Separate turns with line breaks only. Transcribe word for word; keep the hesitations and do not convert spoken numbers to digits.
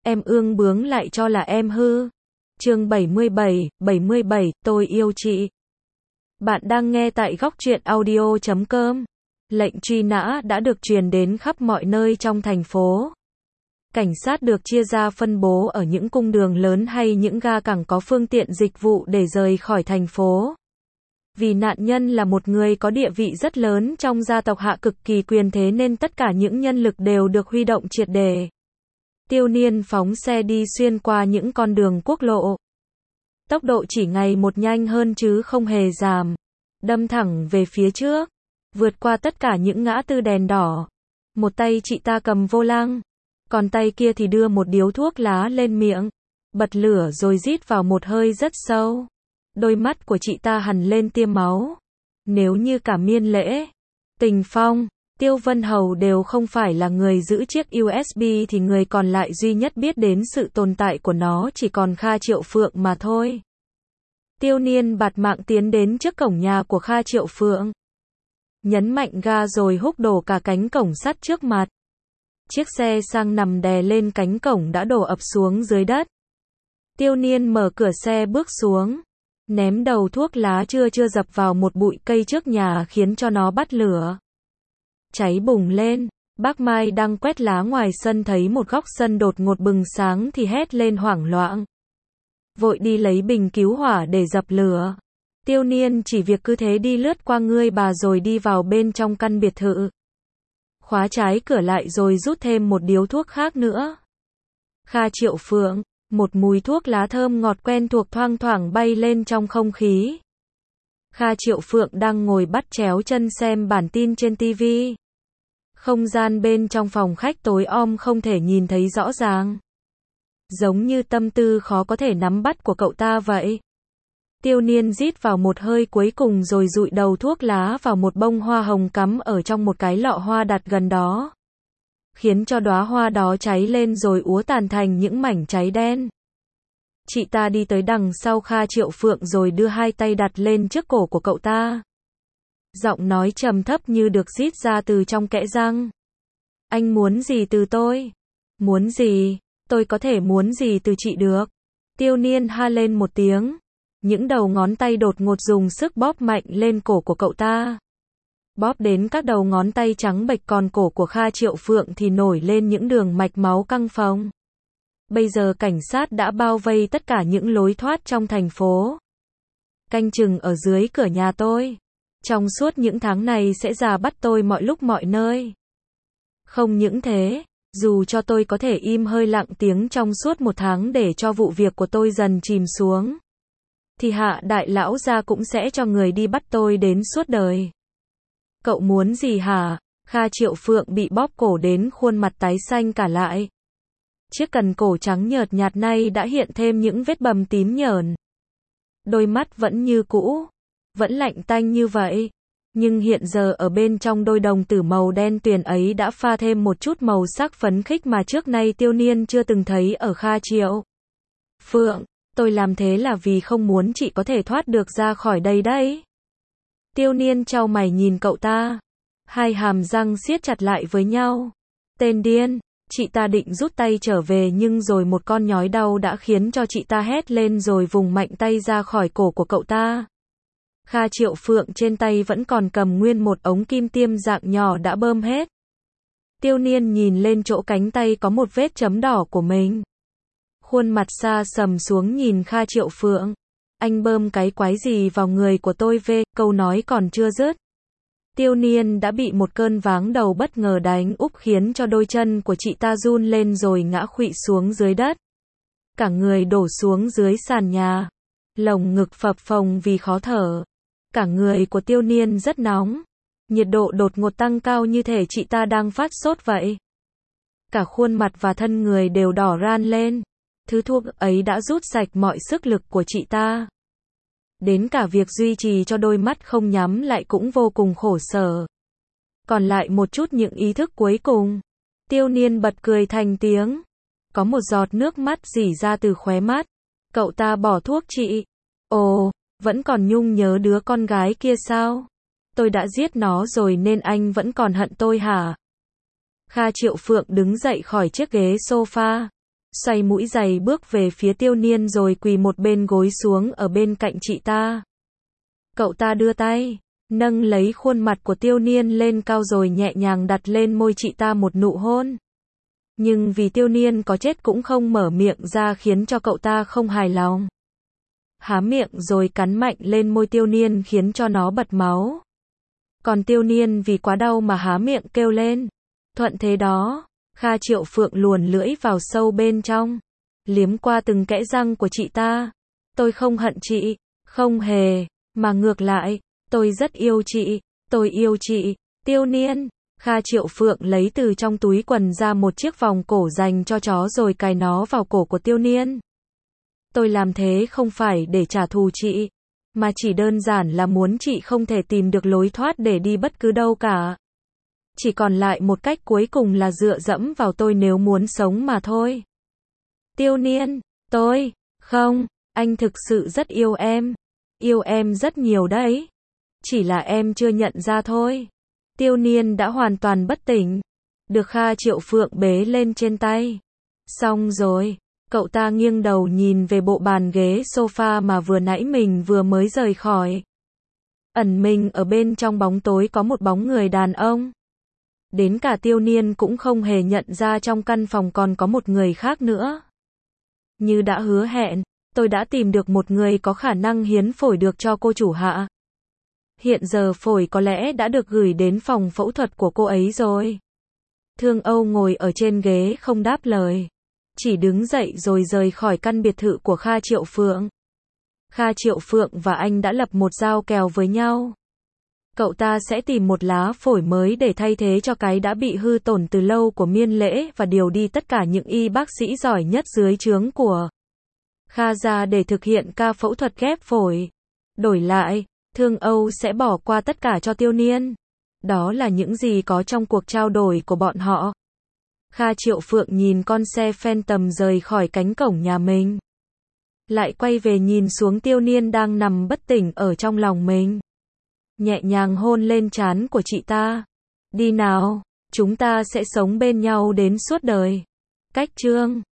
em ương bướng lại cho là em hư. Chương bảy mươi bảy, bảy mươi bảy, tôi yêu chị. Bạn đang nghe tại góc truyện audio chấm com. Lệnh truy nã đã được truyền đến khắp mọi nơi trong thành phố. Cảnh sát được chia ra phân bố ở những cung đường lớn hay những ga cảng có phương tiện dịch vụ để rời khỏi thành phố. Vì nạn nhân là một người có địa vị rất lớn trong gia tộc Hạ cực kỳ quyền thế nên tất cả những nhân lực đều được huy động triệt để. Tiêu Niên phóng xe đi xuyên qua những con đường quốc lộ. Tốc độ chỉ ngày một nhanh hơn chứ không hề giảm. Đâm thẳng về phía trước. Vượt qua tất cả những ngã tư đèn đỏ. Một tay chị ta cầm vô lăng. Còn tay kia thì đưa một điếu thuốc lá lên miệng. Bật lửa rồi rít vào một hơi rất sâu. Đôi mắt của chị ta hằn lên tia máu. Nếu như cả Miên Lễ, Tình Phong, Tiêu Vân Hầu đều không phải là người giữ chiếc u ét bê thì người còn lại duy nhất biết đến sự tồn tại của nó chỉ còn Kha Triệu Phượng mà thôi. Tiêu Niên bạt mạng tiến đến trước cổng nhà của Kha Triệu Phượng. Nhấn mạnh ga rồi húc đổ cả cánh cổng sắt trước mặt. Chiếc xe sang nằm đè lên cánh cổng đã đổ ập xuống dưới đất. Tiêu Niên mở cửa xe bước xuống. Ném đầu thuốc lá chưa chưa dập vào một bụi cây trước nhà khiến cho nó bắt lửa. Cháy bùng lên. Bác Mai đang quét lá ngoài sân thấy một góc sân đột ngột bừng sáng thì hét lên hoảng loạn. Vội đi lấy bình cứu hỏa để dập lửa. Tiêu Niên chỉ việc cứ thế đi lướt qua ngươi bà rồi đi vào bên trong căn biệt thự. Khóa trái cửa lại rồi rút thêm một điếu thuốc khác nữa. Kha Triệu Phượng, một mùi thuốc lá thơm ngọt quen thuộc thoang thoảng bay lên trong không khí. Kha Triệu Phượng đang ngồi bắt chéo chân xem bản tin trên ti vi. Không gian bên trong phòng khách tối om không thể nhìn thấy rõ ràng. Giống như tâm tư khó có thể nắm bắt của cậu ta vậy. Tiêu Niên rít vào một hơi cuối cùng rồi dụi đầu thuốc lá vào một bông hoa hồng cắm ở trong một cái lọ hoa đặt gần đó. Khiến cho đóa hoa đó cháy lên rồi úa tàn thành những mảnh cháy đen. Chị ta đi tới đằng sau Kha Triệu Phượng rồi đưa hai tay đặt lên trước cổ của cậu ta. Giọng nói trầm thấp như được rít ra từ trong kẽ răng. Anh muốn gì từ tôi? Muốn gì? Tôi có thể muốn gì từ chị được? Tiêu Niên ha lên một tiếng. Những đầu ngón tay đột ngột dùng sức bóp mạnh lên cổ của cậu ta. Bóp đến các đầu ngón tay trắng bệch còn cổ của Kha Triệu Phượng thì nổi lên những đường mạch máu căng phồng. Bây giờ cảnh sát đã bao vây tất cả những lối thoát trong thành phố. Canh chừng ở dưới cửa nhà tôi. Trong suốt những tháng này sẽ ra bắt tôi mọi lúc mọi nơi. Không những thế, dù cho tôi có thể im hơi lặng tiếng trong suốt một tháng để cho vụ việc của tôi dần chìm xuống, thì Hạ đại lão gia cũng sẽ cho người đi bắt tôi đến suốt đời. Cậu muốn gì hả? Kha Triệu Phượng bị bóp cổ đến khuôn mặt tái xanh cả lại. Chiếc cần cổ trắng nhợt nhạt nay đã hiện thêm những vết bầm tím nhờn. Đôi mắt vẫn như cũ, vẫn lạnh tanh như vậy. Nhưng hiện giờ ở bên trong đôi đồng tử màu đen tuyền ấy đã pha thêm một chút màu sắc phấn khích mà trước nay Tiêu Niên chưa từng thấy ở Kha Triệu Phượng. Tôi làm thế là vì không muốn chị có thể thoát được ra khỏi đây đấy. Tiêu Niên chau mày nhìn cậu ta. Hai hàm răng siết chặt lại với nhau. Tên điên. Chị ta định rút tay trở về nhưng rồi một con nhói đau đã khiến cho chị ta hét lên rồi vùng mạnh tay ra khỏi cổ của cậu ta. Kha Triệu Phượng trên tay vẫn còn cầm nguyên một ống kim tiêm dạng nhỏ đã bơm hết. Tiêu Niên nhìn lên chỗ cánh tay có một vết chấm đỏ của mình. Khuôn mặt xa sầm xuống nhìn Kha Triệu Phượng. Anh bơm cái quái gì vào người của tôi về, câu nói còn chưa dứt. Tiêu Niên đã bị một cơn váng đầu bất ngờ đánh úp khiến cho đôi chân của chị ta run lên rồi ngã khuỵu xuống dưới đất. Cả người đổ xuống dưới sàn nhà. Lồng ngực phập phồng vì khó thở. Cả người của Tiêu Niên rất nóng. Nhiệt độ đột ngột tăng cao như thể chị ta đang phát sốt vậy. Cả khuôn mặt và thân người đều đỏ ran lên. Thứ thuốc ấy đã rút sạch mọi sức lực của chị ta. Đến cả việc duy trì cho đôi mắt không nhắm lại cũng vô cùng khổ sở. Còn lại một chút những ý thức cuối cùng. Tiêu Niên bật cười thành tiếng. Có một giọt nước mắt rỉ ra từ khóe mắt. Cậu ta bỏ thuốc chị. Ồ, vẫn còn nhung nhớ đứa con gái kia sao? Tôi đã giết nó rồi nên anh vẫn còn hận tôi hả? Kha Triệu Phượng đứng dậy khỏi chiếc ghế sofa. xoay mũi giày bước về phía Tiêu Niên rồi quỳ một bên gối xuống ở bên cạnh chị ta. Cậu ta đưa tay, nâng lấy khuôn mặt của Tiêu Niên lên cao rồi nhẹ nhàng đặt lên môi chị ta một nụ hôn. Nhưng vì Tiêu Niên có chết cũng không mở miệng ra khiến cho cậu ta không hài lòng. Há miệng rồi cắn mạnh lên môi Tiêu Niên khiến cho nó bật máu. Còn Tiêu Niên vì quá đau mà há miệng kêu lên. Thuận thế đó, Kha Triệu Phượng luồn lưỡi vào sâu bên trong, liếm qua từng kẽ răng của chị ta. Tôi không hận chị, không hề, mà ngược lại, tôi rất yêu chị, tôi yêu chị. Tiêu Niên, Kha Triệu Phượng lấy từ trong túi quần ra một chiếc vòng cổ dành cho chó rồi cài nó vào cổ của Tiêu Niên. Tôi làm thế không phải để trả thù chị, mà chỉ đơn giản là muốn chị không thể tìm được lối thoát để đi bất cứ đâu cả. Chỉ còn lại một cách cuối cùng là dựa dẫm vào tôi nếu muốn sống mà thôi. Tiêu Niên, tôi, không, anh thực sự rất yêu em. Yêu em rất nhiều đấy. Chỉ là em chưa nhận ra thôi. Tiêu Niên đã hoàn toàn bất tỉnh. Được Kha Triệu Phượng bế lên trên tay. Xong rồi, cậu ta nghiêng đầu nhìn về bộ bàn ghế sofa mà vừa nãy mình vừa mới rời khỏi. Ẩn mình ở bên trong bóng tối có một bóng người đàn ông. Đến cả Tiêu Niên cũng không hề nhận ra trong căn phòng còn có một người khác nữa. Như đã hứa hẹn, tôi đã tìm được một người có khả năng hiến phổi được cho cô chủ hạ. Hiện giờ phổi có lẽ đã được gửi đến phòng phẫu thuật của cô ấy rồi. Thương Âu ngồi ở trên ghế không đáp lời, chỉ đứng dậy rồi rời khỏi căn biệt thự của Kha Triệu Phượng. Kha Triệu Phượng và anh đã lập một giao kèo với nhau. Cậu ta sẽ tìm một lá phổi mới để thay thế cho cái đã bị hư tổn từ lâu của Miên Lễ và điều đi tất cả những y bác sĩ giỏi nhất dưới trướng của Kha gia để thực hiện ca phẫu thuật ghép phổi. Đổi lại, Thương Âu sẽ bỏ qua tất cả cho Tiêu Niên. Đó là những gì có trong cuộc trao đổi của bọn họ. Kha Triệu Phượng nhìn con xe Phantom rời khỏi cánh cổng nhà mình. Lại quay về nhìn xuống Tiêu Niên đang nằm bất tỉnh ở trong lòng mình. Nhẹ nhàng hôn lên trán của chị ta. Đi nào, chúng ta sẽ sống bên nhau đến suốt đời. Cách chương